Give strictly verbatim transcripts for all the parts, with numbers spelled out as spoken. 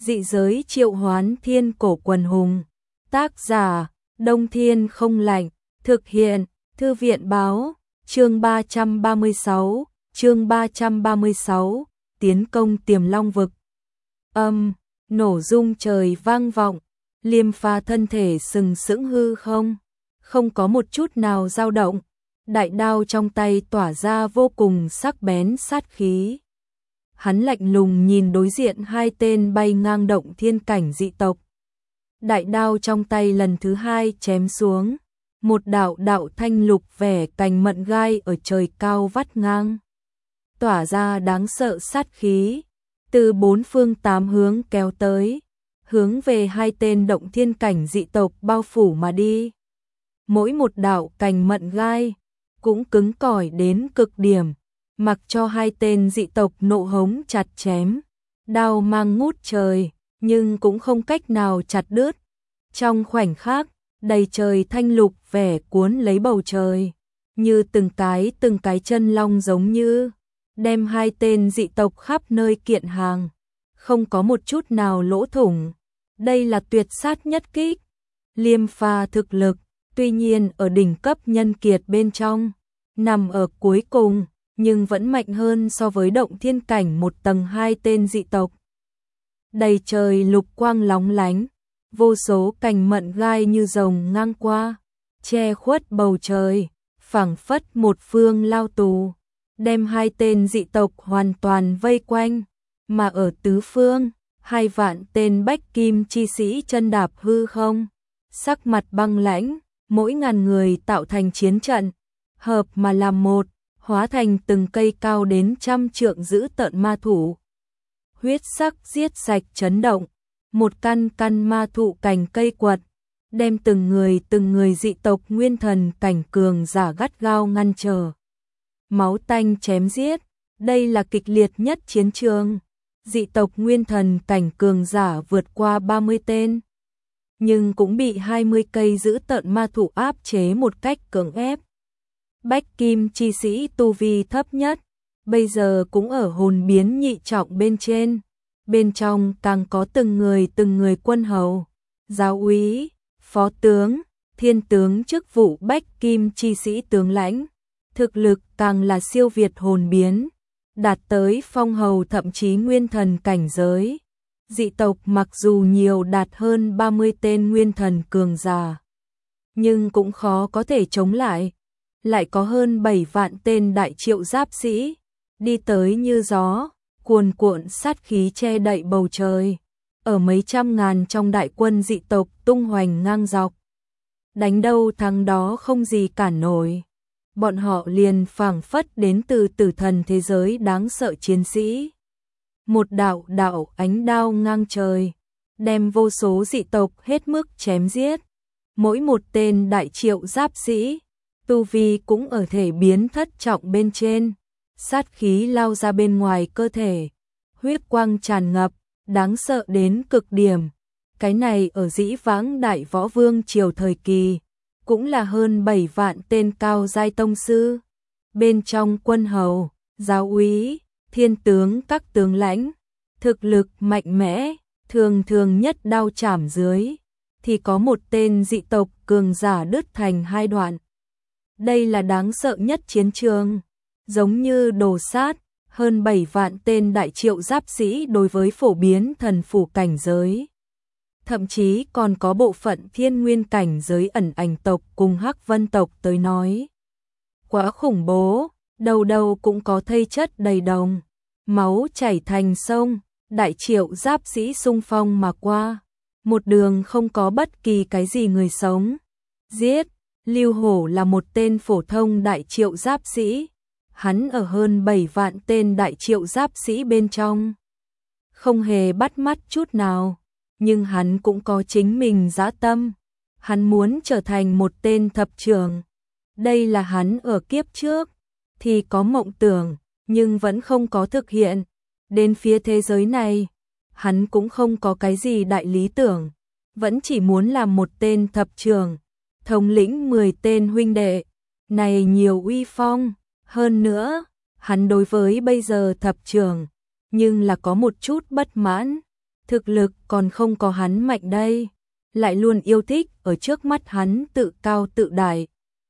Dị giới triệu hoán thiên cổ quần hùng. Tác giả, Đông Thiên không lạnh. Thực hiện, Thư viện báo. Chương ba trăm ba mươi sáu, chương ba trăm ba mươi sáu, tiến công Tiềm Long vực. Âm, nổ rung trời vang vọng, Liêm Pha thân thể sừng sững hư không, không có một chút nào dao động. Đại đao trong tay tỏa ra vô cùng sắc bén sát khí. Hắn lạnh lùng nhìn đối diện hai tên bay ngang động thiên cảnh dị tộc. Đại đao trong tay lần thứ hai chém xuống, một đạo đạo thanh lục vẻ cành mận gai ở trời cao vắt ngang, tỏa ra đáng sợ sát khí, từ bốn phương tám hướng kéo tới, hướng về hai tên động thiên cảnh dị tộc bao phủ mà đi. Mỗi một đạo cành mận gai cũng cứng cỏi đến cực điểm, mặc cho hai tên dị tộc nộ hống chặt chém, đao mang ngút trời, nhưng cũng không cách nào chặt đứt. Trong khoảnh khắc, đầy trời thanh lục vẻ cuốn lấy bầu trời, như từng cái từng cái chân long giống như đem hai tên dị tộc khắp nơi kiện hàng, không có một chút nào lỗ thủng. Đây là tuyệt sát nhất kích. Liêm Pha thực lực, tuy nhiên ở đỉnh cấp nhân kiệt bên trong, nằm ở cuối cùng, nhưng vẫn mạnh hơn so với động thiên cảnh một tầng hai tên dị tộc. Đầy trời lục quang lóng lánh, vô số cành mận gai như rồng ngang qua, che khuất bầu trời, phảng phất một phương lao tù, đem hai tên dị tộc hoàn toàn vây quanh, mà ở tứ phương, hai vạn tên bách kim chi sĩ chân đạp hư không, sắc mặt băng lãnh, mỗi ngàn người tạo thành chiến trận, hợp mà làm một, hóa thành từng cây cao đến trăm trượng dữ tợn ma thủ. Huyết sắc giết sạch chấn động, một căn căn ma thụ cành cây quật, đem từng người từng người dị tộc nguyên thần cảnh cường giả gắt gao ngăn trở. Máu tanh chém giết, đây là kịch liệt nhất chiến trường. Dị tộc nguyên thần cảnh cường giả vượt qua ba mươi tên, nhưng cũng bị hai mươi cây giữ tợn ma thủ áp chế một cách cưỡng ép. Bách kim chi sĩ tu vi thấp nhất, bây giờ cũng ở hồn biến nhị trọng bên trên. Bên trong càng có từng người từng người quân hầu, giáo úy, phó tướng, thiên tướng chức vụ bách kim chi sĩ tướng lãnh. Thực lực càng là siêu việt hồn biến, đạt tới phong hầu thậm chí nguyên thần cảnh giới. Dị tộc mặc dù nhiều đạt hơn ba mươi tên nguyên thần cường giả, nhưng cũng khó có thể chống lại. Lại có hơn bảy vạn tên đại triệu giáp sĩ, đi tới như gió, cuồn cuộn sát khí che đậy bầu trời. Ở mấy trăm ngàn trong đại quân dị tộc tung hoành ngang dọc. Đánh đâu thắng đó không gì cản nổi. Bọn họ liền phảng phất đến từ tử thần thế giới đáng sợ chiến sĩ. Một đạo đạo ánh đao ngang trời, đem vô số dị tộc hết mức chém giết. Mỗi một tên đại triệu giáp sĩ, tu vi cũng ở thể biến thất trọng bên trên. Sát khí lao ra bên ngoài cơ thể, huyết quang tràn ngập, đáng sợ đến cực điểm. Cái này ở dĩ vãng đại võ vương triều thời kỳ, cũng là hơn bảy vạn tên cao giai tông sư. Bên trong quân hầu, giáo úy, thiên tướng các tướng lãnh, thực lực mạnh mẽ, thường thường nhất đao chảm dưới, thì có một tên dị tộc cường giả đứt thành hai đoạn. Đây là đáng sợ nhất chiến trường, giống như đồ sát, hơn bảy vạn tên đại triệu giáp sĩ đối với phổ biến thần phủ cảnh giới. Thậm chí còn có bộ phận thiên nguyên cảnh giới ẩn ảnh tộc cùng Hắc Vân tộc tới nói. Quá khủng bố, đầu đầu cũng có thây chất đầy đồng, máu chảy thành sông, đại triệu giáp sĩ xung phong mà qua. Một đường không có bất kỳ cái gì người sống. Giết, Lưu Hổ là một tên phổ thông đại triệu giáp sĩ. Hắn ở hơn bảy vạn tên đại triệu giáp sĩ bên trong, không hề bắt mắt chút nào, nhưng hắn cũng có chính mình dã tâm. Hắn muốn trở thành một tên thập trưởng. Đây là hắn ở kiếp trước thì có mộng tưởng, nhưng vẫn không có thực hiện. Đến phía thế giới này, hắn cũng không có cái gì đại lý tưởng, vẫn chỉ muốn làm một tên thập trưởng, thống lĩnh mười tên huynh đệ. Này nhiều uy phong. Hơn nữa, hắn đối với bây giờ thập trưởng, nhưng là có một chút bất mãn. thực lực còn không có hắn mạnh đây, lại luôn yêu thích ở trước mắt hắn tự cao tự đại.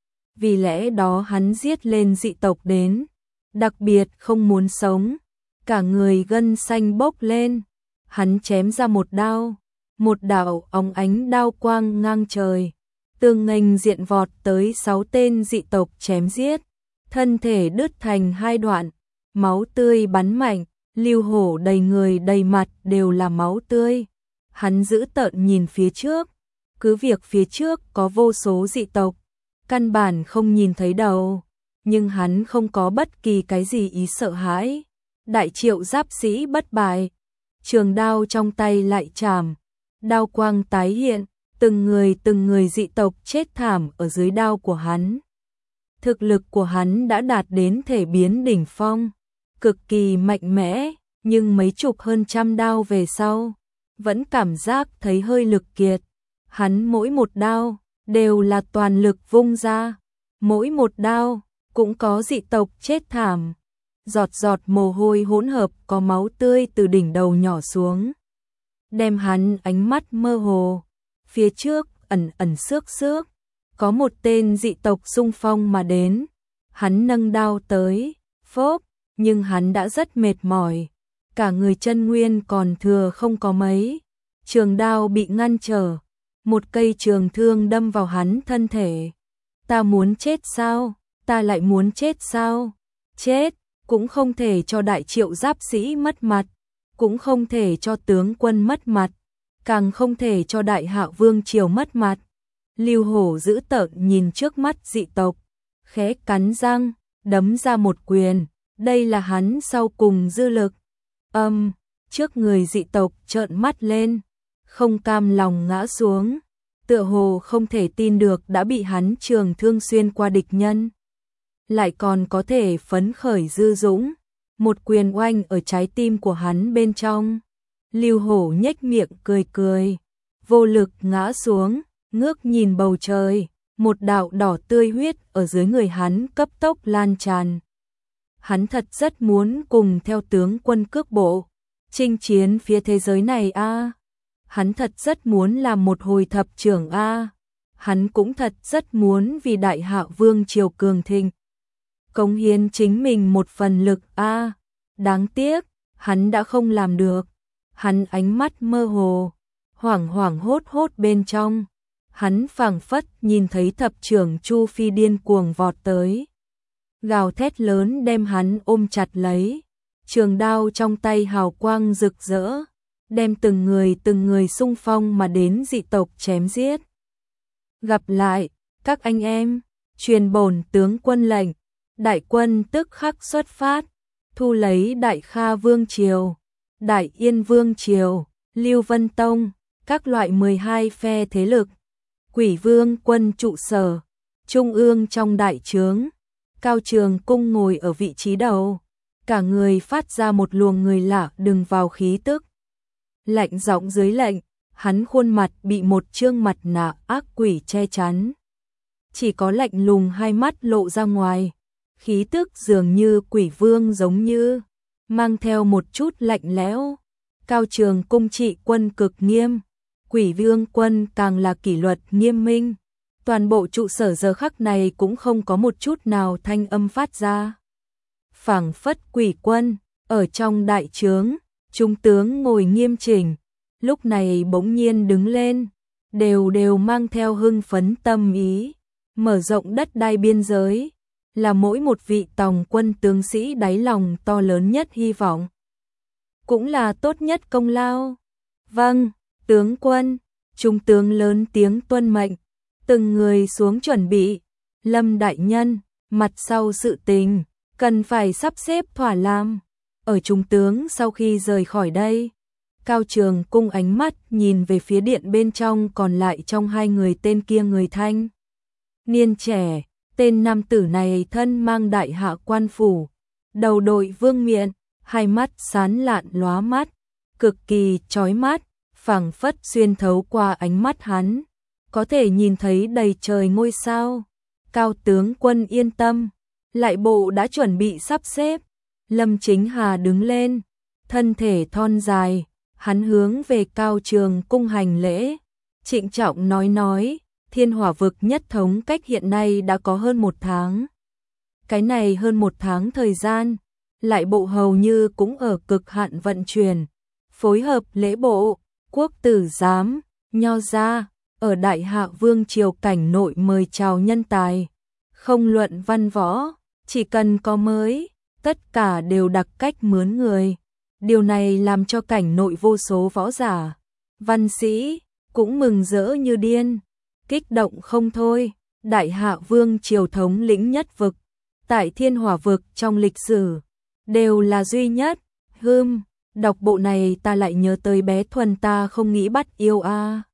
Vì lẽ đó hắn giết lên dị tộc đến, đặc biệt không muốn sống, cả người gân xanh bốc lên, hắn chém ra một đao, một đạo óng ánh đao quang ngang trời, tương nghênh diện vọt tới sáu tên dị tộc chém giết, thân thể đứt thành hai đoạn, máu tươi bắn mạnh, Lưu Hổ đầy người đầy mặt đều là máu tươi. Hắn giữ tợn nhìn phía trước, cứ việc phía trước có vô số dị tộc, căn bản không nhìn thấy đầu, nhưng hắn không có bất kỳ cái gì ý sợ hãi. Đại Triệu giáp sĩ bất bại, trường đao trong tay lại chạm, đao quang tái hiện, từng người từng người dị tộc chết thảm ở dưới đao của hắn. Thực lực của hắn đã đạt đến thể biến đỉnh phong, cực kỳ mạnh mẽ, nhưng mấy chục hơn trăm đao về sau, vẫn cảm giác thấy hơi lực kiệt. Hắn mỗi một đao đều là toàn lực vung ra, mỗi một đao cũng có dị tộc chết thảm. Giọt giọt mồ hôi hỗn hợp có máu tươi từ đỉnh đầu nhỏ xuống, đem hắn ánh mắt mơ hồ. Phía trước ẩn ẩn xước xước, có một tên dị tộc xung phong mà đến, hắn nâng đao tới, phốp, nhưng hắn đã rất mệt mỏi, cả người chân nguyên còn thừa không có mấy, trường đao bị ngăn trở, một cây trường thương đâm vào hắn thân thể. Ta muốn chết sao? Ta lại muốn chết sao? Chết, cũng không thể cho Đại Triệu giáp sĩ mất mặt, cũng không thể cho tướng quân mất mặt, càng không thể cho Đại Hạ vương triều mất mặt. Lưu Hổ giữ tợn nhìn trước mắt dị tộc, khẽ cắn răng, đấm ra một quyền, đây là hắn sau cùng dư lực. Âm, um, trước người dị tộc trợn mắt lên, không cam lòng ngã xuống, tựa hồ không thể tin được đã bị hắn trường thương xuyên qua địch nhân, lại còn có thể phấn khởi dư dũng, một quyền oanh ở trái tim của hắn bên trong. Lưu Hổ nhếch miệng cười cười, vô lực ngã xuống, ngước nhìn bầu trời, một đạo đỏ tươi huyết ở dưới người hắn cấp tốc lan tràn. Hắn thật rất muốn cùng theo tướng quân cước bộ, chinh chiến phía thế giới này a. À. Hắn thật rất muốn làm một hồi thập trưởng a. À. Hắn cũng thật rất muốn vì Đại Hạ vương triều cường thịnh, cống hiến chính mình một phần lực a. À. Đáng tiếc, hắn đã không làm được. Hắn ánh mắt mơ hồ, hoảng hoảng hốt hốt bên trong, hắn phảng phất nhìn thấy thập trưởng Chu Phi điên cuồng vọt tới, gào thét lớn đem hắn ôm chặt lấy, trường đao trong tay hào quang rực rỡ, đem từng người từng người xung phong mà đến dị tộc chém giết. Gặp lại, các anh em, truyền bổn tướng quân lệnh, đại quân tức khắc xuất phát, thu lấy Đại Kha vương triều, Đại Yên vương triều, Lưu Vân Tông, các loại mười hai phe thế lực, Quỷ Vương quân trụ sở, trung ương trong đại trướng, Cao Trường Cung ngồi ở vị trí đầu, cả người phát ra một luồng người lạ đừng vào khí tức. Lạnh giọng dưới lệnh, hắn khuôn mặt bị một trương mặt nạ ác quỷ che chắn. Chỉ có lạnh lùng hai mắt lộ ra ngoài, khí tức dường như quỷ vương giống như, mang theo một chút lạnh lẽo. Cao Trường Cung trị quân cực nghiêm, Quỷ Vương quân càng là kỷ luật nghiêm minh. Toàn bộ trụ sở giờ khắc này cũng không có một chút nào thanh âm phát ra. Phảng phất quỷ quân, ở trong đại trướng, trung tướng ngồi nghiêm chỉnh, lúc này bỗng nhiên đứng lên, đều đều mang theo hưng phấn tâm ý, mở rộng đất đai biên giới, là mỗi một vị tòng quân tướng sĩ đáy lòng to lớn nhất hy vọng, cũng là tốt nhất công lao. Vâng, tướng quân, trung tướng lớn tiếng tuân mệnh, từng người xuống chuẩn bị. Lâm đại nhân, mặt sau sự tình, cần phải sắp xếp thỏa làm. Ở trung tướng sau khi rời khỏi đây, Cao Trường Cung ánh mắt nhìn về phía điện bên trong còn lại trong hai người tên kia người thanh niên trẻ, tên nam tử này thân mang Đại Hạ quan phủ, đầu đội vương miện, hai mắt sáng lạn lóa mắt, cực kỳ chói mắt, phảng phất xuyên thấu qua ánh mắt hắn, có thể nhìn thấy đầy trời ngôi sao. Cao tướng quân yên tâm, lại bộ đã chuẩn bị sắp xếp. Lâm Chính Hà đứng lên, thân thể thon dài, hắn hướng về Cao Trường cung hành lễ, trịnh trọng nói nói, Thiên Hỏa vực nhất thống cách hiện nay đã có hơn một tháng. Cái này hơn một tháng thời gian, lại bộ hầu như cũng ở cực hạn vận chuyển, phối hợp lễ bộ, quốc tử giám, nho gia, ở Đại Hạ Vương triều cảnh nội mời chào nhân tài, không luận văn võ, chỉ cần có mới, tất cả đều đặc cách mướn người. Điều này làm cho cảnh nội vô số võ giả, văn sĩ, cũng mừng rỡ như điên, kích động không thôi. Đại Hạ Vương triều thống lĩnh nhất vực, tại Thiên Hỏa vực trong lịch sử, đều là duy nhất. Hừm, đọc bộ này ta lại nhớ tới bé Thuần ta không nghĩ bắt yêu a.